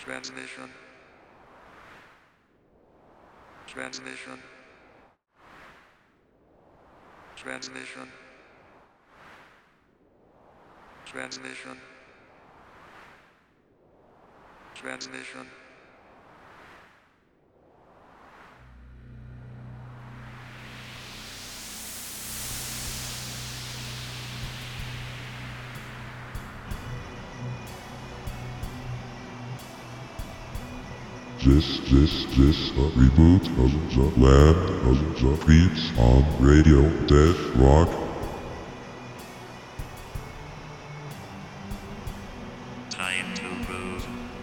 Transmission. Transmission. Transmission. Transmission. Transmission. This a reboot of the Land of the Beats on Radio Rock. Time to move.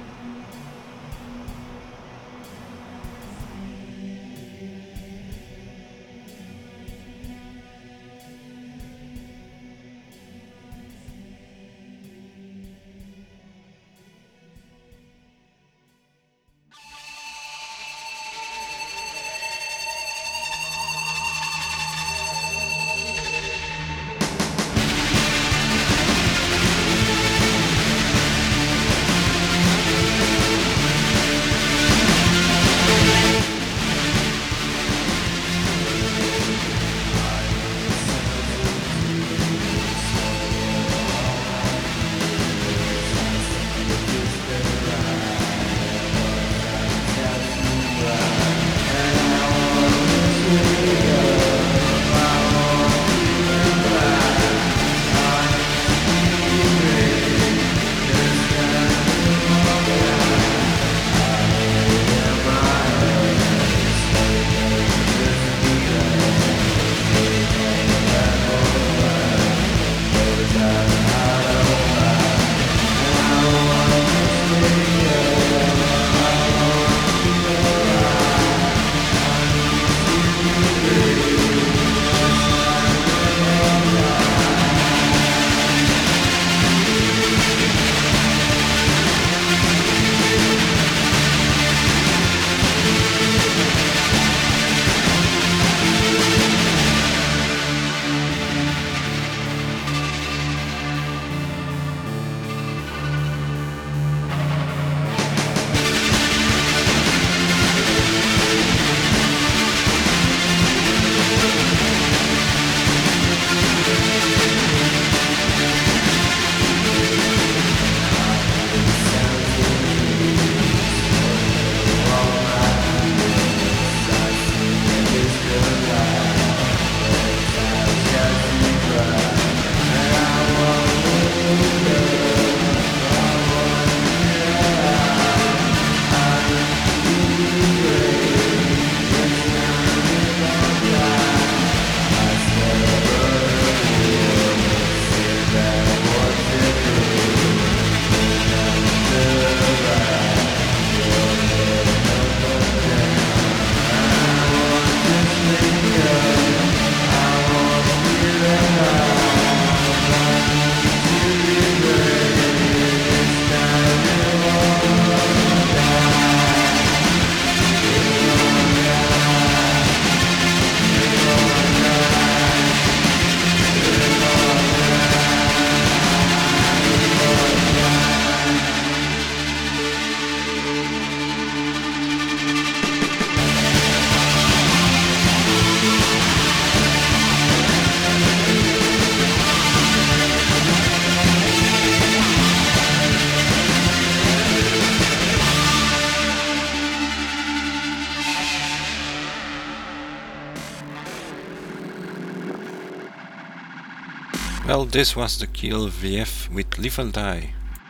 Well, this was the Kill VF with Live and Die.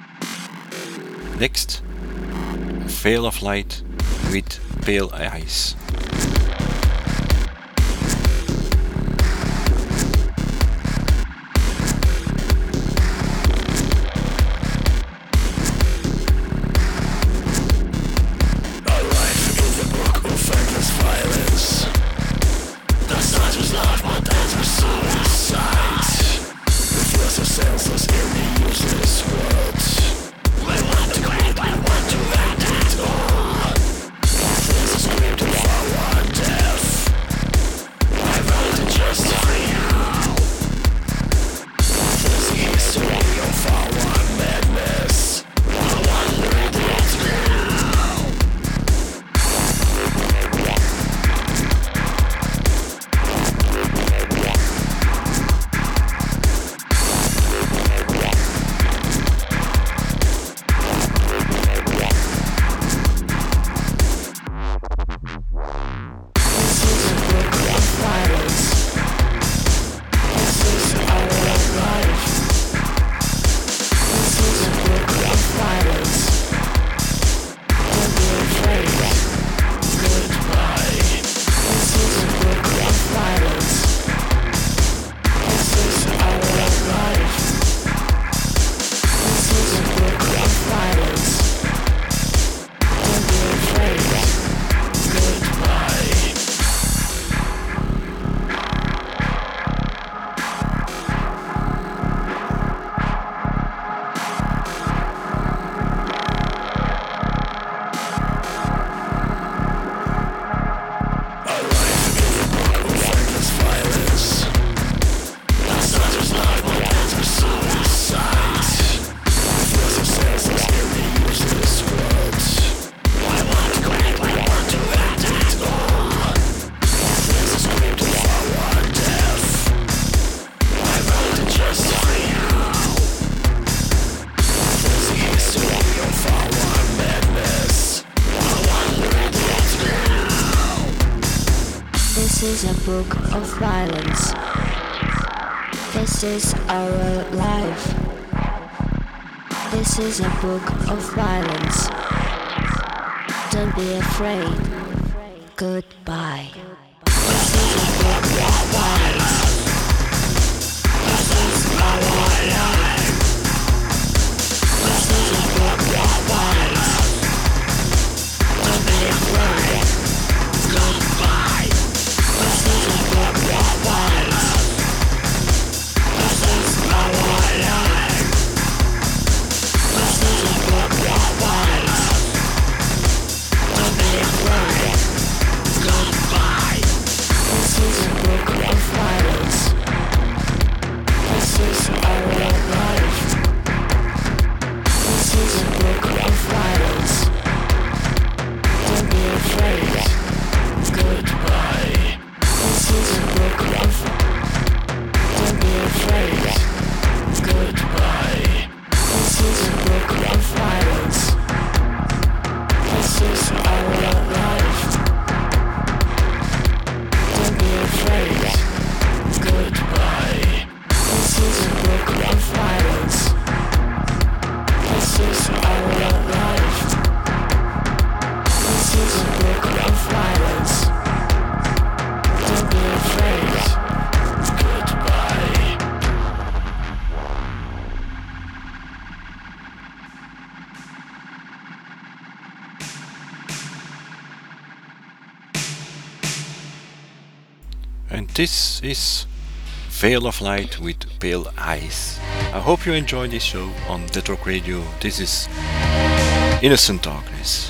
Next, Veil of Light with Pale Eyes. Senseless in the useless world. We want to create, we want to act it all. Our voices scream to forward. is a book of violence. This is our life. This is a book of violence. Don't be afraid. Goodbye. This is a book of violence. This is our life. This is a book of violence. Don't be afraid. Goodbye. This is a book of violence. This is our life. This is a book of violence. Don't be afraid. Goodbye. This is a book of violence. This is our life. This is a book of violence. Don't be afraid. Goodbye. This is a book of. Don't be afraid. Goodbye. This is a book of violence. This is our life. Don't be afraid. Goodbye. This is a book of violence. This is our life. This is a book of violence. Don't be afraid. Goodbye. And this is Veil of Light with Pale Eyes. I hope you enjoy this show on Dead Rock Radio. This is Innocent Darkness.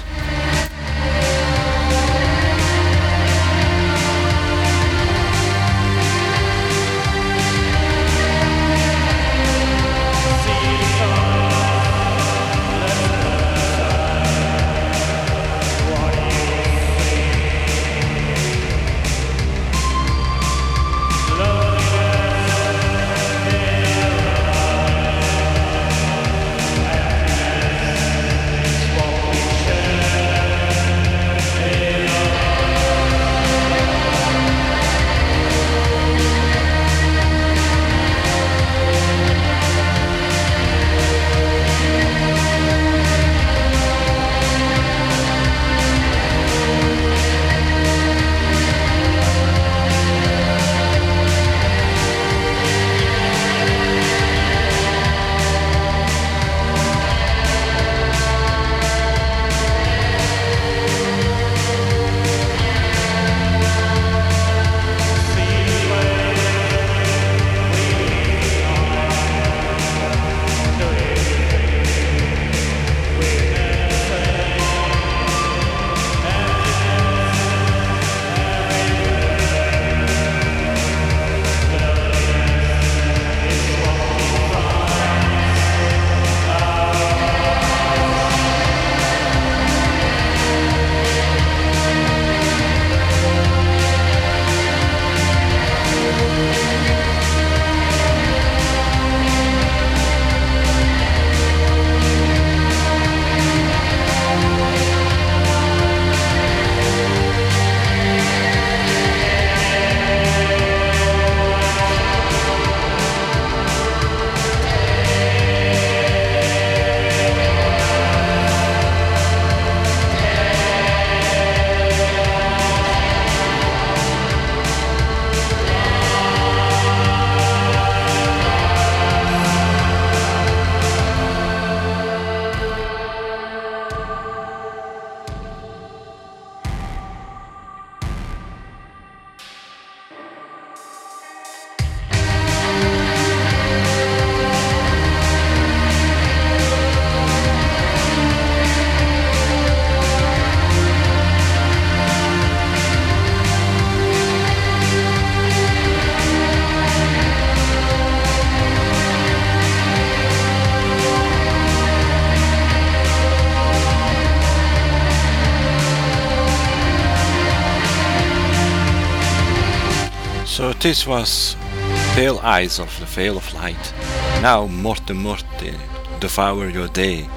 So this was Pale Eyes of the Veil of Light. Now Morte Morte, Devour Your Day.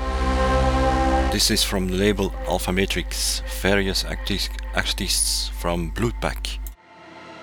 This is from the label Alpha Matrix, various artists from Bloodpack.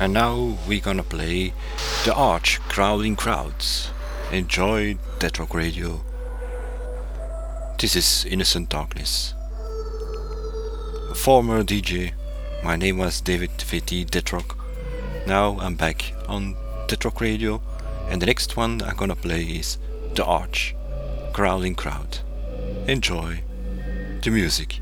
And now we're gonna play The Arch, Crowding Crowds. Enjoy Dead Rock Radio. This is Innocent Darkness. A former DJ, my name was David VT Dead Rock. Now I'm back on Dead Rock Radio, and the next one I'm gonna play is The Arch, Crowding Crowd. Enjoy the music.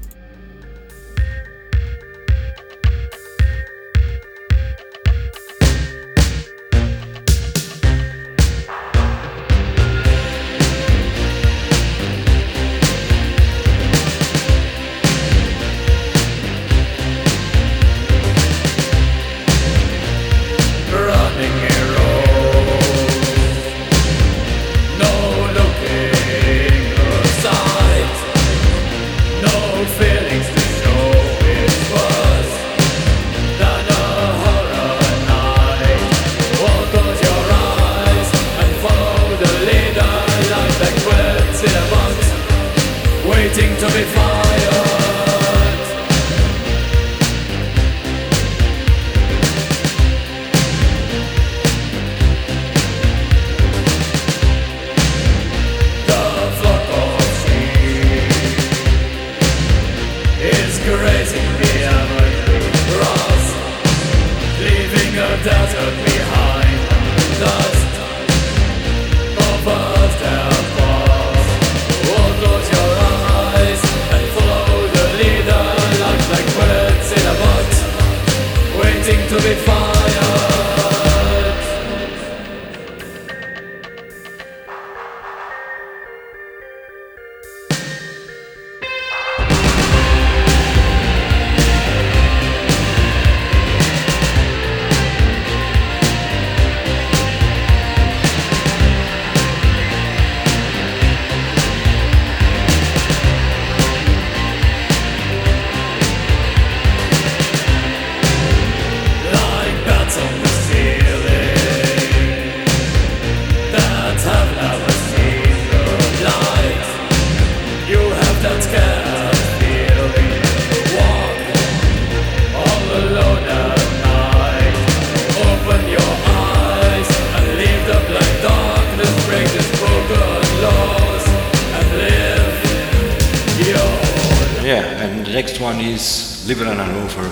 Next one is Live and Over,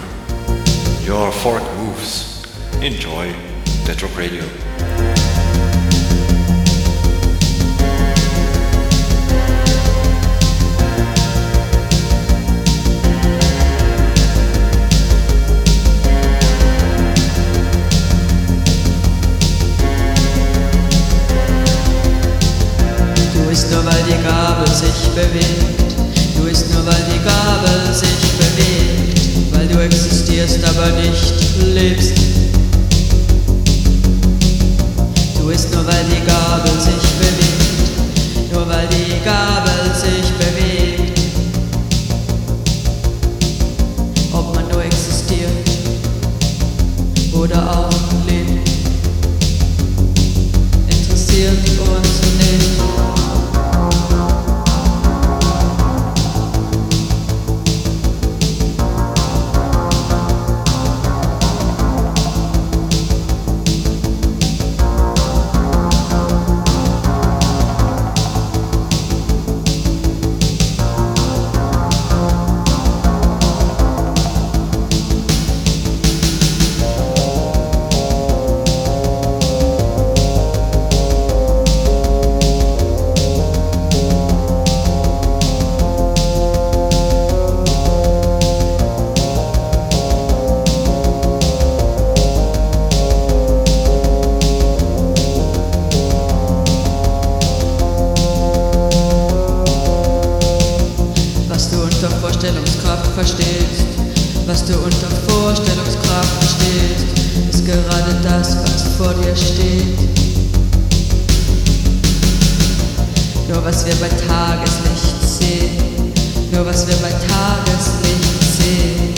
Your Fork Moves. Enjoy Dead Rock Radio. Du bist nur, weil die Gabel sich bewegt. Du bist nur, weil die Gabel sich bewegt, weil du existierst, aber nicht lebst. Du bist nur, weil die Gabel sich bewegt, nur weil die Gabel sich bewegt. Ob man nur existiert oder auch lebt, interessiert uns nicht. Was du unter Vorstellungskraft verstehst, ist gerade das, was vor dir steht. Nur was wir bei Tageslicht sehen, nur was wir bei Tageslicht sehen.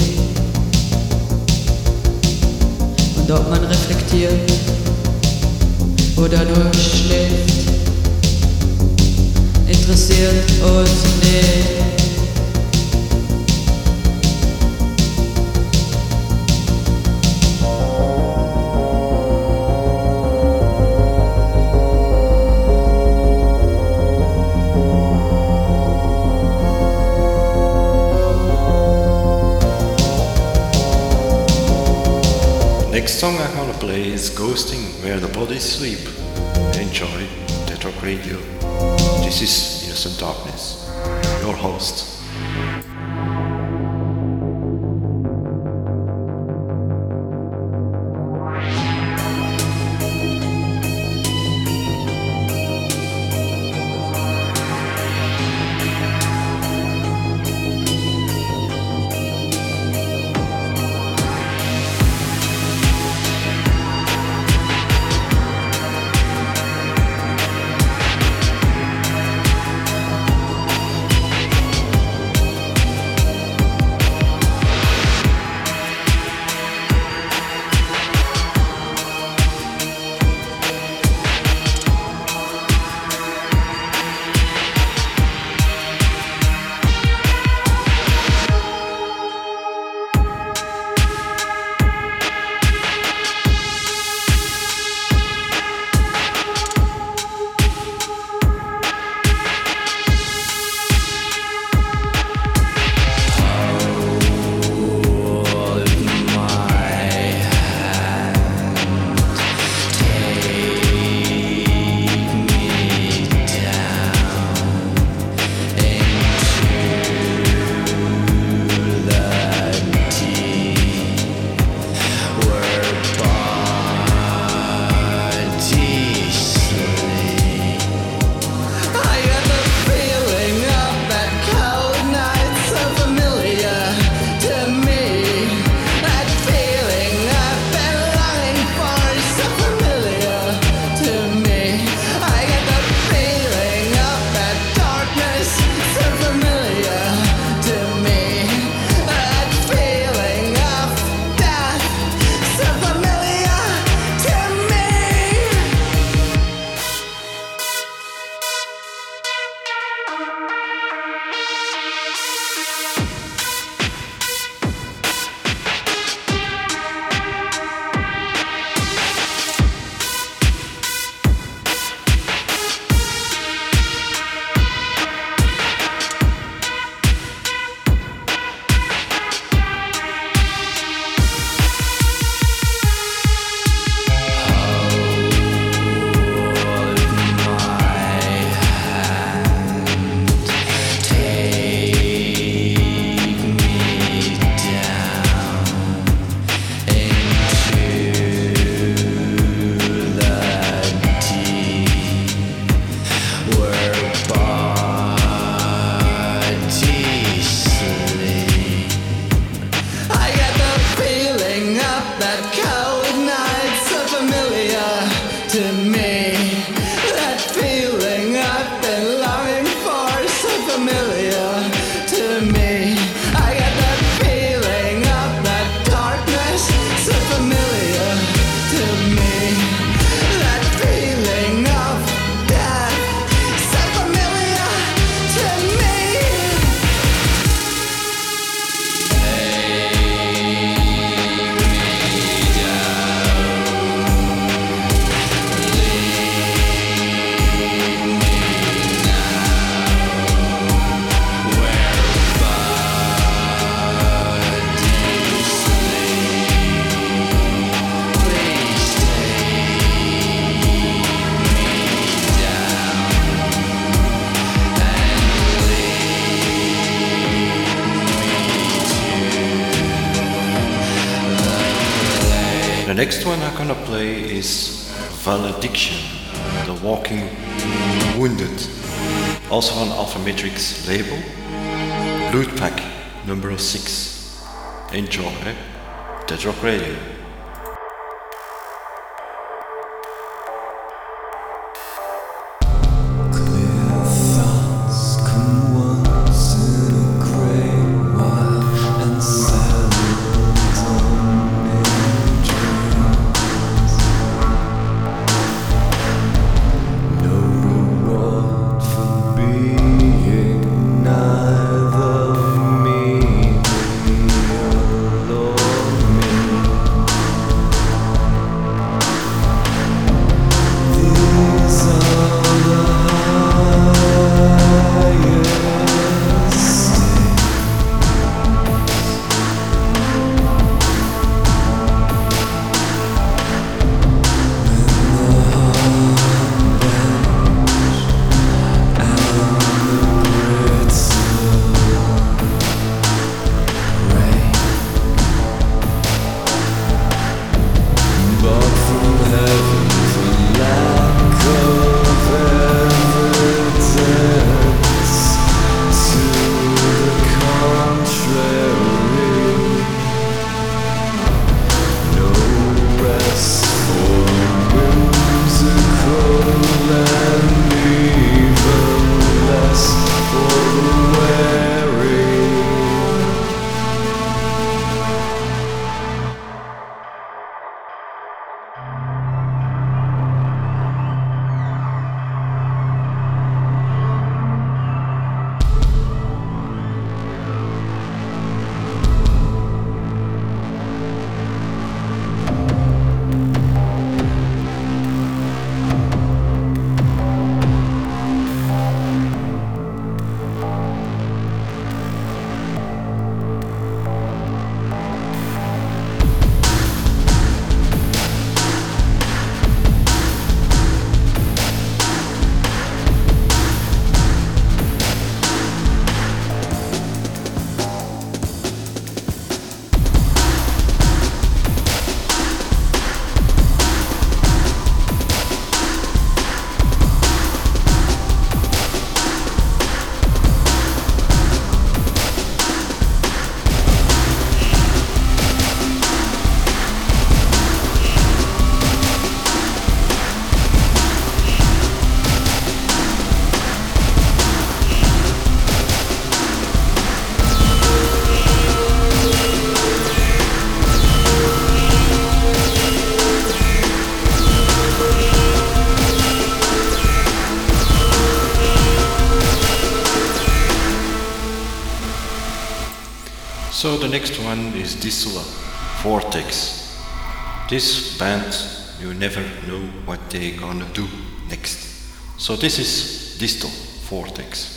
Und ob man reflektiert oder nur schläft, interessiert uns nicht. is Ghosting Where the Bodies Sleep. Enjoy Dead Rock Radio. This is Innocent Darkness, your host. The next one I'm gonna play is Valediction, The Walking Wounded, also on Alpha Matrix label, Blood Pack number 6. Enjoy Dead Rock Radio. Neither me nor me. So the next one is Distal Vortex. This band, you never know what they're gonna do next. So this is Distal Vortex.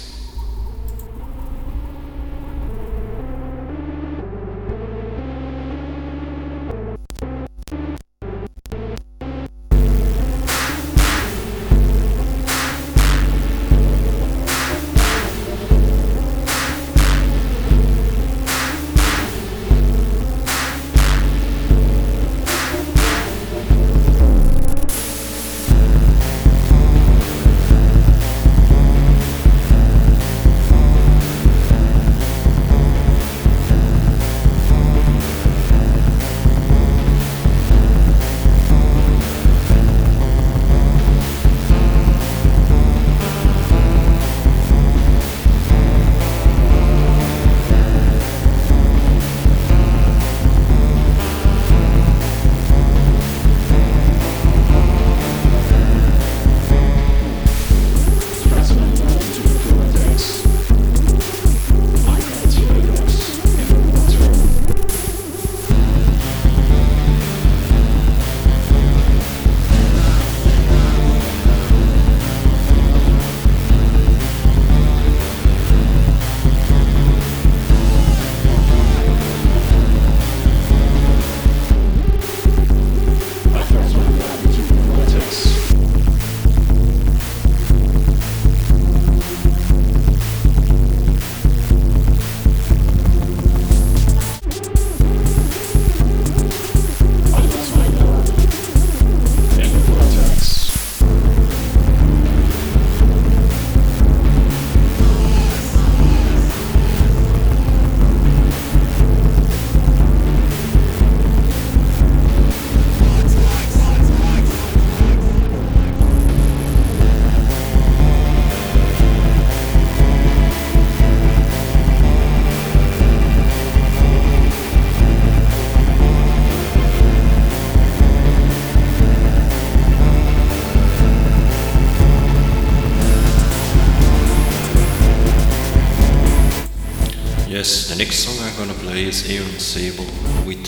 Yes, the next song I'm gonna play is Aaron Sable with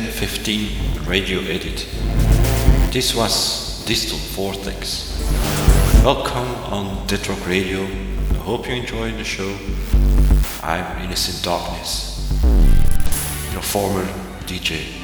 1015 Radio Edit. This was Distal Vortex. Welcome on Dead Rock Radio. I hope you enjoyed the show. I'm Innocent Darkness, your former DJ.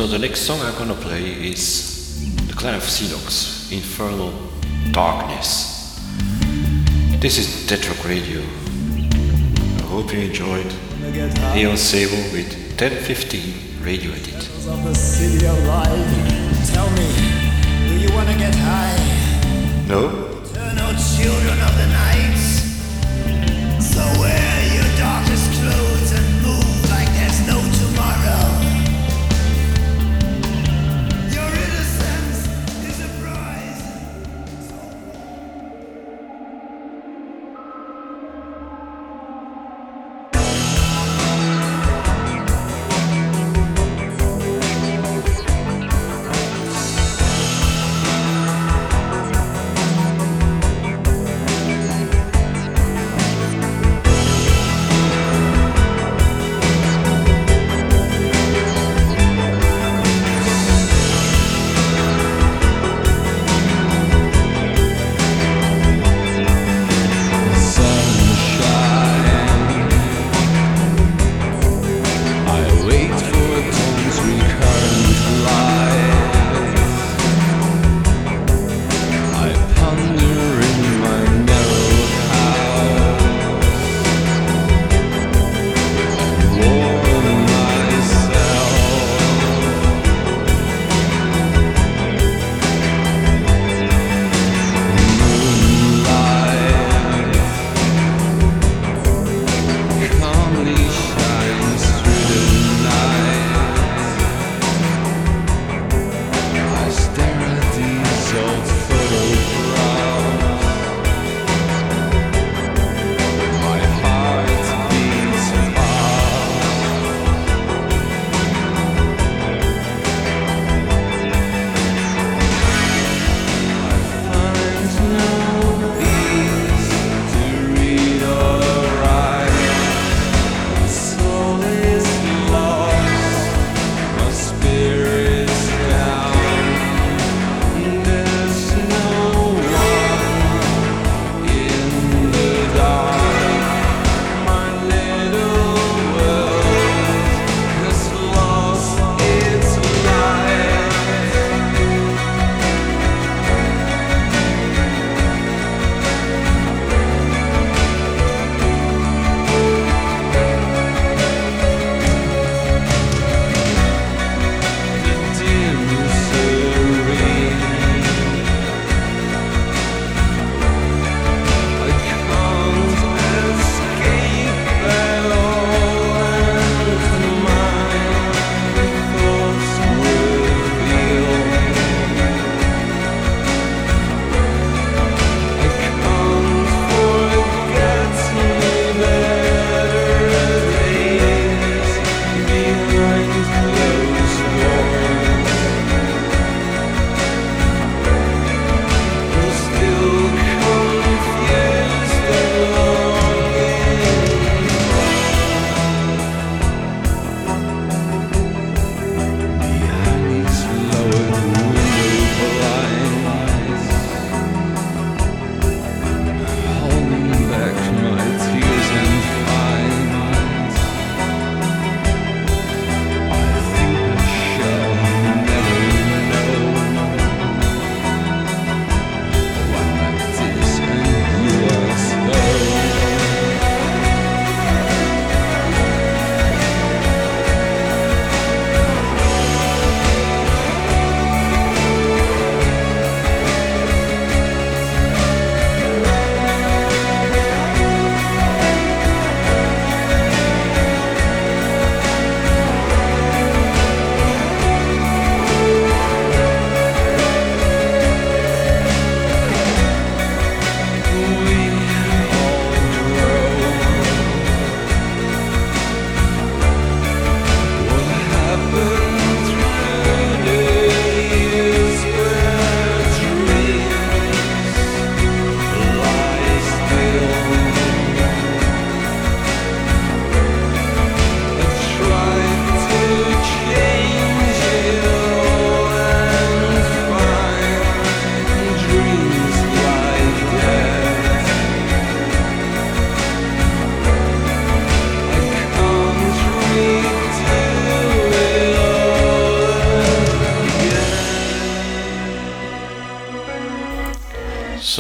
So the next song I'm gonna play is The Clan of Xenox, Infernal Darkness. This is Detrock Radio. I hope you enjoyed Neon Sable with 1015 Radio Edit. Of the city of light, tell me, do you wanna get high? No? Eternal children of the night. So wear your darkest clothes and move like there's no tomorrow. Your innocence is a prize.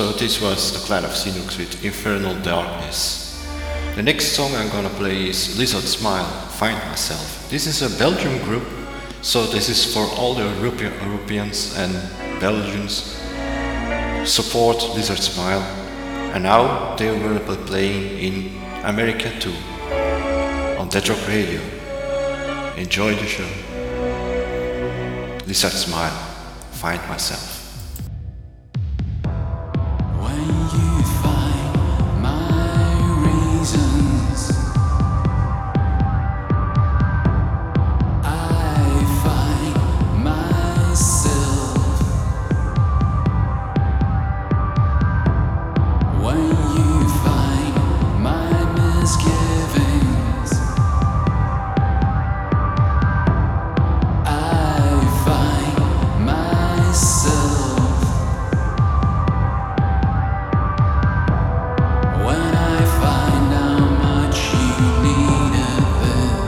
So this was the Clan of Sinux with Infernal Darkness. The next song I'm gonna play is Lizard Smile, Find Myself. This is a Belgian group, so this is for all the Europeans and Belgians. Support Lizard Smile. And now they will be playing in America too, on Dead Rock Radio. Enjoy the show. Lizard Smile, Find Myself. When you find my reasons, I find myself. When you find my misgivings, I find myself. When I find how much you needed this,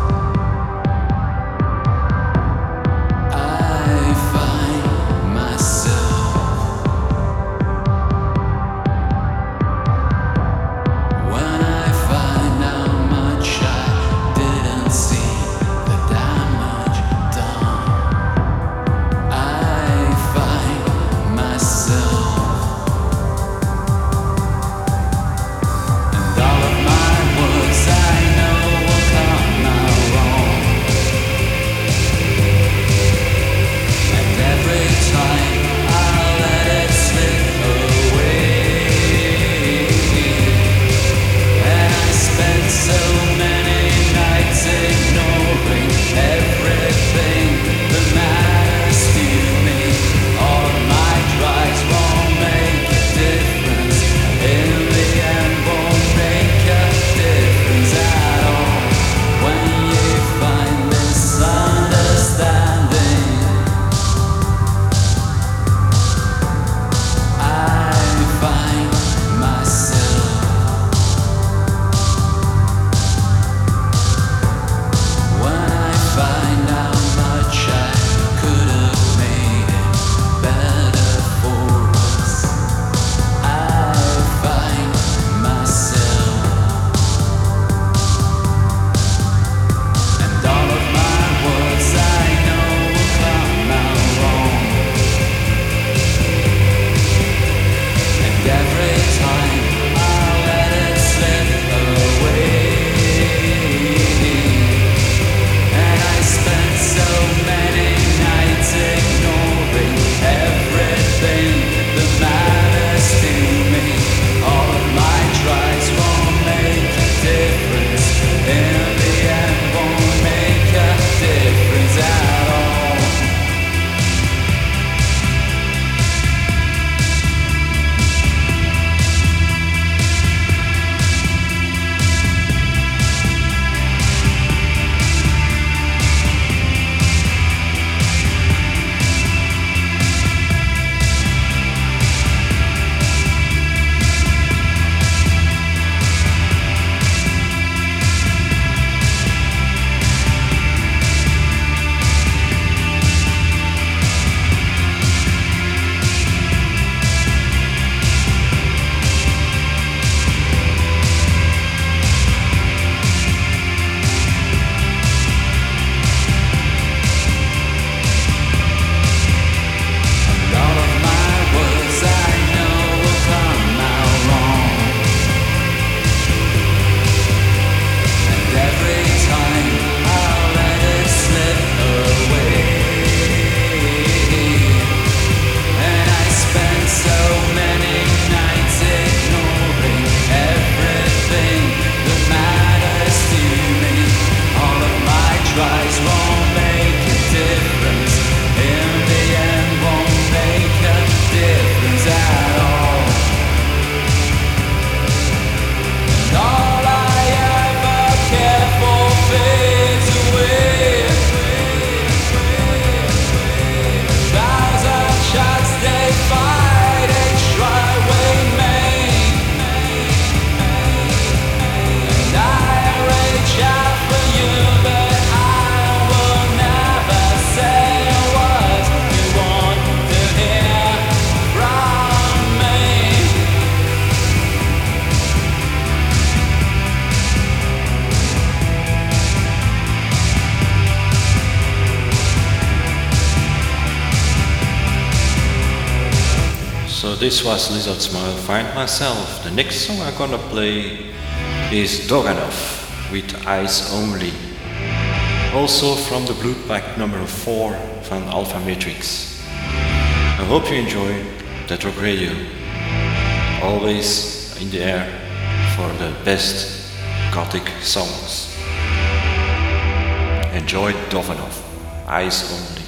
I find myself. When I find how much I didn't see the damage done, I find myself. And all of my words I know will come out wrong. And every time I'll let it slip away. And I spent so many nights ignoring everything that matters to me. All of my tries won't make a difference. In the end, won't make a difference at all. When you find misunderstanding, I find myself. When I find how much I could have made it better for us, I find myself. And all of my words I know will come out wrong. And every time I'll let it slip away. And I spent so many nights ignoring everything that matters to me. All of my tries won't make a difference. In the end, won't make a difference at all. And all of my words I know will come out wrong. And every time I'll let it slip away. And I spent so many nights ignoring everything that matters to me. All of my tries won't make a difference. In the end, won't make a difference at all. And all I ever cared for fades away. A thousand shots they fired, each try we made. And I reach out for you, but I will this was Lizard Smile, Find Myself. The next song I'm gonna play is Doganov with Eyes Only. Also from the Blue Pack number 4 from Alpha Matrix. I hope you enjoy Dead Rock Radio. Always in the air for the best gothic songs. Enjoy Doganov, Eyes Only.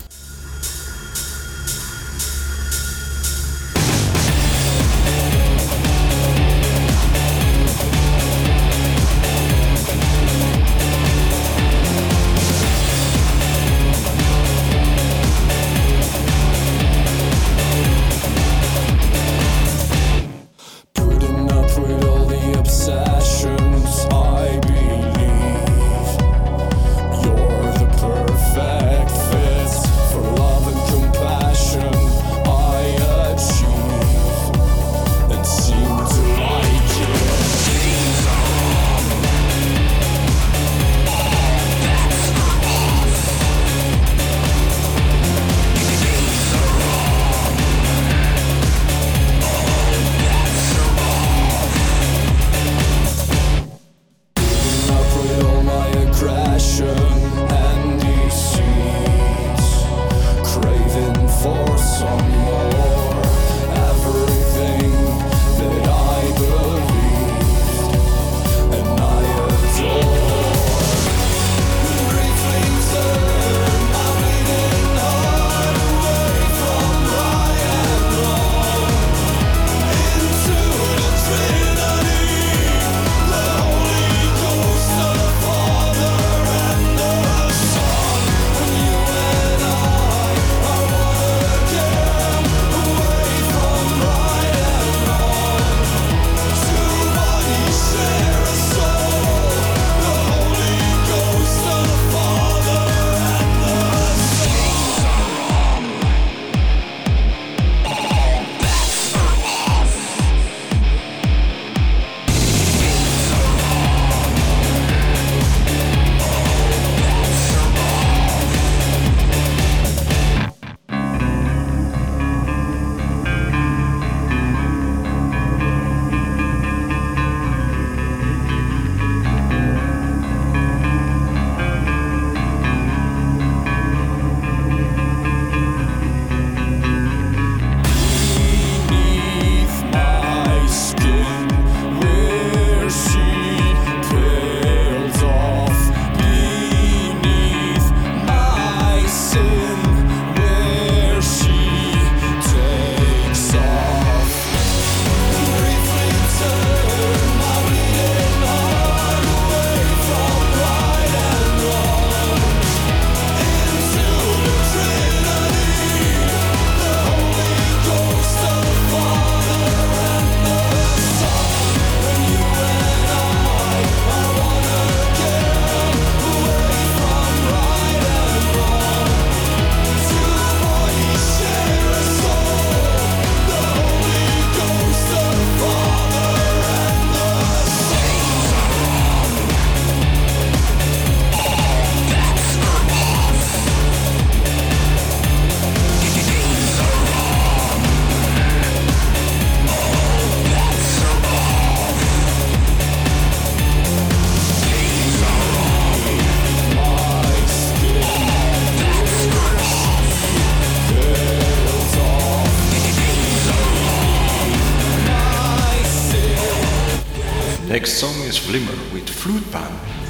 Next song is Flimmer with Flute Pan.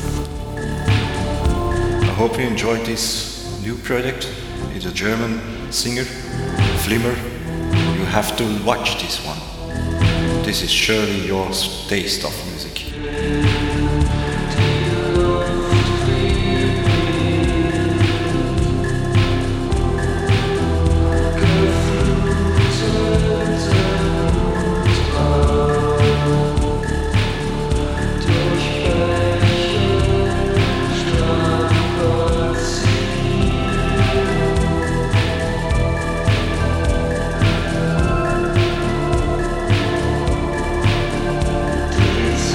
I hope you enjoyed this new project. It's a German singer, Flimmer. You have to watch this one. This is surely your taste of music. It's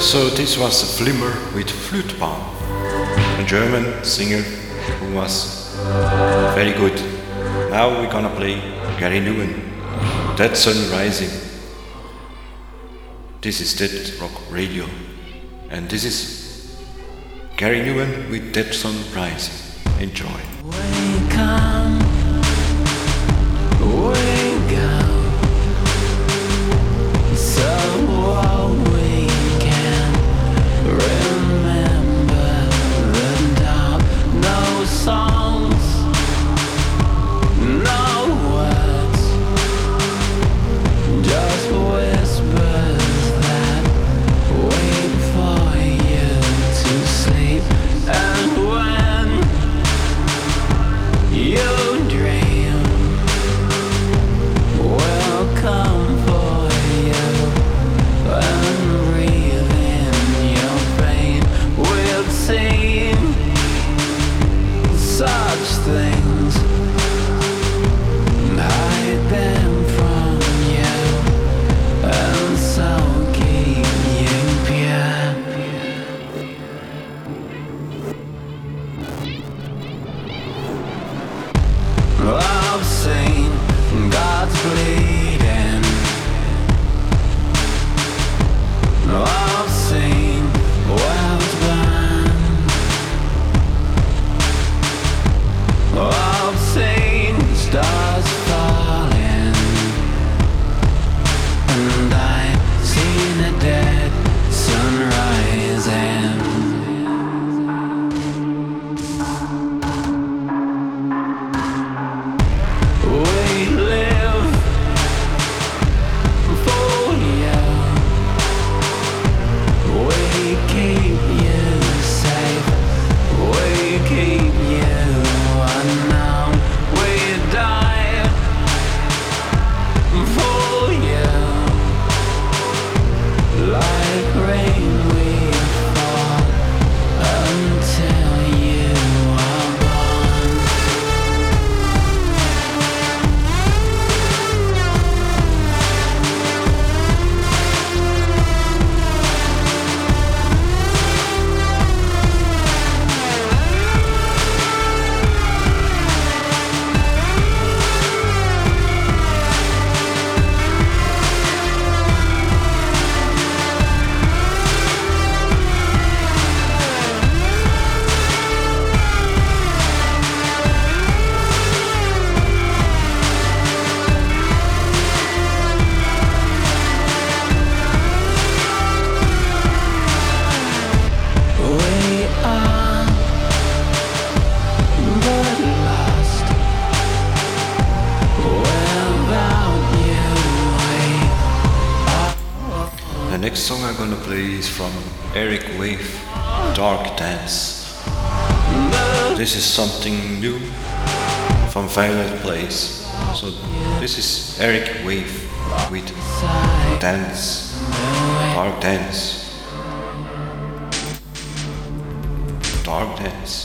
So this was Flimmer with Flutebahn, a German singer who was very good. Now we're gonna play Gary Numan, Dead Sun Rising. This is Dead Rock Radio, and this is Gary Numan with Dead Sun Rising. Enjoy. Wake up, wake up, so we can remember the dark. No songs, no words, just whispers that wait for you to sleep. And when you dream, will come for you and breathe in your brain. We've seen such things, hide them from you, and so keep you pure. I've seen God's bleeding. I've seen worlds burn. I've seen stars falling, and I've seen the dead sun rising. We live for you. We keep you safe. We keep you unknown. We die for you. Like rain we fall until you are gone. We are but lost without you. The next song I'm gonna play is from Eric Wave, Dark Dance. This is something new from Violet Place. So this is Eric Wave with Dance, Dark Dance. Dark Dance.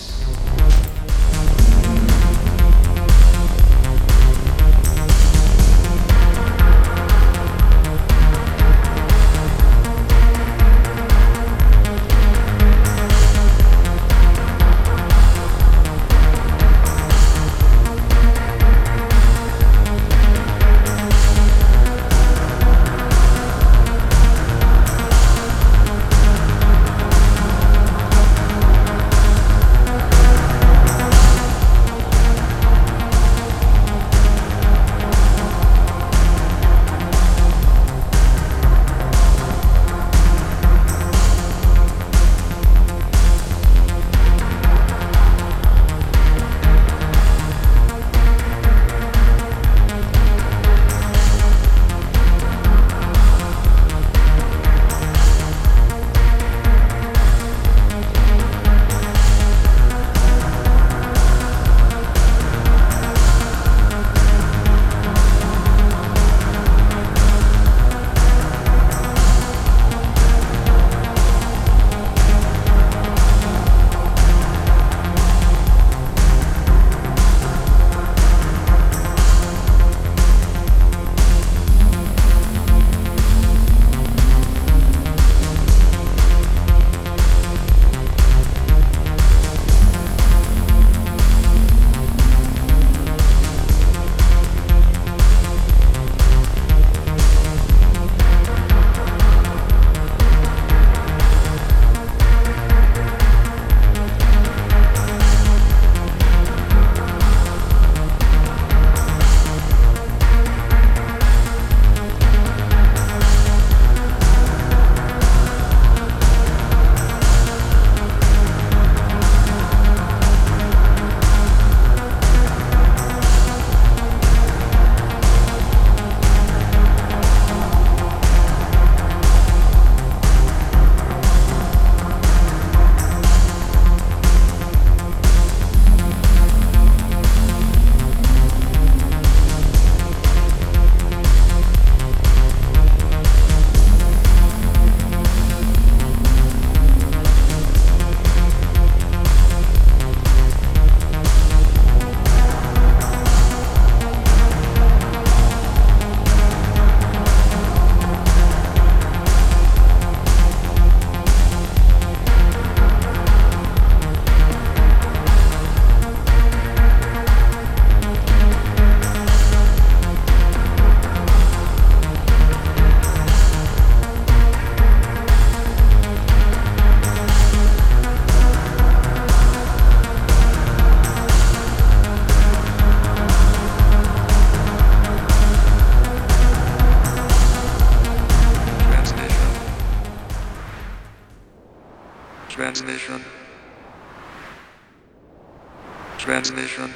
transmission,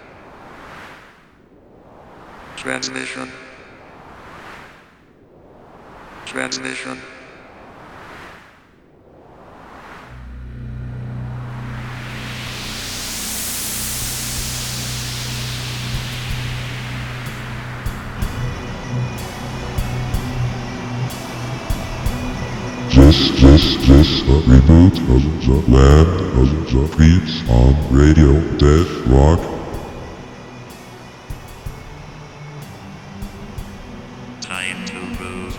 transmission, transmission. Just a reboot of the land of the creeps on Radio Dead Rock. Time to groove.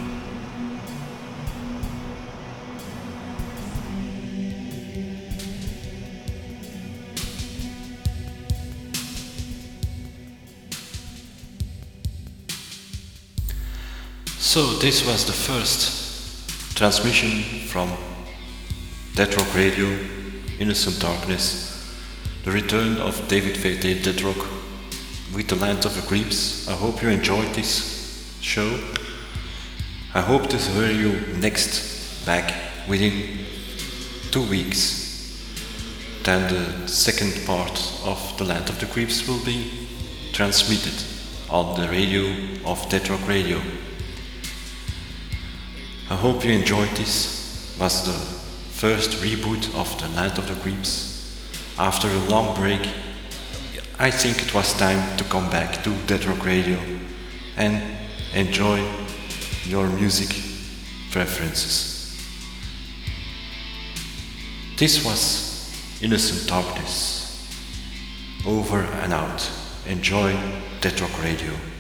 So this was the first transmission from Dead Rock Radio, Innocent Darkness, the return of David V. Dead Rock with the Land of the Creeps. I hope you enjoyed this show. I hope to hear you next back within 2 weeks. Then the second part of the Land of the Creeps will be transmitted on the radio of Dead Rock Radio. I hope you enjoyed this. Was the first reboot of the Land of the Creeps. After a long break, I think it was time to come back to Dead Rock Radio and enjoy your music preferences. This was Innocent Darkness. Over and out. Enjoy Dead Rock Radio.